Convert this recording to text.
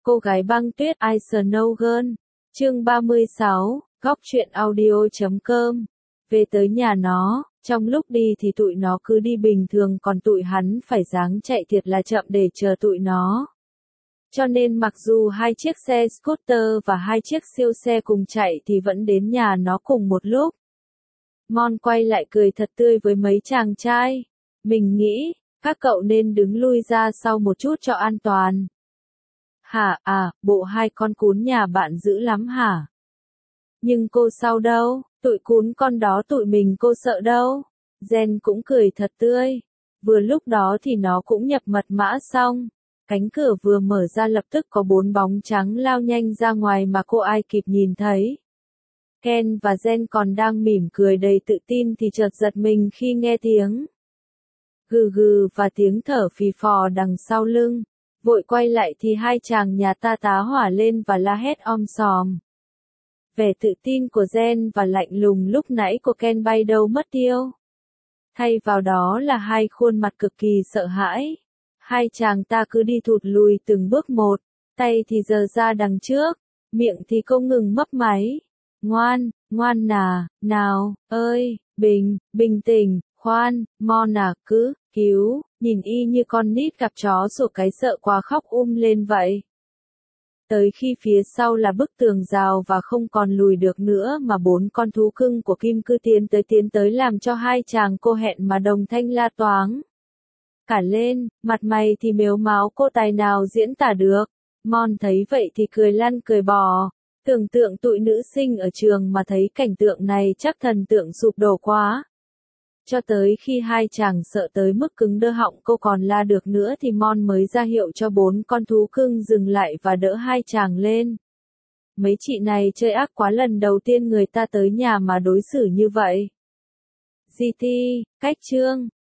Cô gái băng tuyết Ice Snow Girl. Chương 36, góc truyện audio.com. Về tới nhà nó, trong lúc đi thì tụi nó cứ đi bình thường còn tụi hắn phải ráng chạy thiệt là chậm để chờ tụi nó. Cho nên mặc dù hai chiếc xe scooter và hai chiếc siêu xe cùng chạy thì vẫn đến nhà nó cùng một lúc. Mon quay lại cười thật tươi với mấy chàng trai. Mình nghĩ, các cậu nên đứng lui ra sau một chút cho an toàn. Hả bộ hai con cún nhà bạn dữ lắm hả? Nhưng cô sao đâu, tụi cún con đó tụi mình cô sợ đâu. Jen cũng cười thật tươi. Vừa lúc đó thì nó cũng nhập mật mã xong. Cánh cửa vừa mở ra lập tức có 4 bóng trắng lao nhanh ra ngoài mà cô ai kịp nhìn thấy. Ken và Jen còn đang mỉm cười đầy tự tin thì chợt giật mình khi nghe tiếng gừ gừ và tiếng thở phì phò đằng sau lưng. Vội quay lại thì hai chàng nhà ta tá hỏa lên và la hét om sòm. Vẻ tự tin của Jen và lạnh lùng lúc nãy của Ken bay đâu mất tiêu. Thay vào đó là hai khuôn mặt cực kỳ sợ hãi. Hai chàng ta cứ đi thụt lùi từng bước một, tay thì giơ ra đằng trước, miệng thì không ngừng mấp máy. Ngoan nào, ơi, bình tĩnh, khoan, Mon à, cứ, cứu, nhìn y như con nít gặp chó sủa cái sợ quá khóc lên vậy. Tới khi phía sau là bức tường rào và không còn lùi được nữa mà 4 con thú cưng của Kim cứ tiến tới làm cho hai chàng cô hẹn mà đồng thanh la toáng. Cả lên, mặt mày thì mếu máo cô tài nào diễn tả được. Mon thấy vậy thì cười lăn cười bò. Tưởng tượng tụi nữ sinh ở trường mà thấy cảnh tượng này chắc thần tượng sụp đổ quá. Cho tới khi hai chàng sợ tới mức cứng đơ họng cô còn la được nữa thì Mon mới ra hiệu cho 4 con thú cưng dừng lại và đỡ hai chàng lên. Mấy chị này chơi ác quá, lần đầu tiên người ta tới nhà mà đối xử như vậy. GT, cách chương.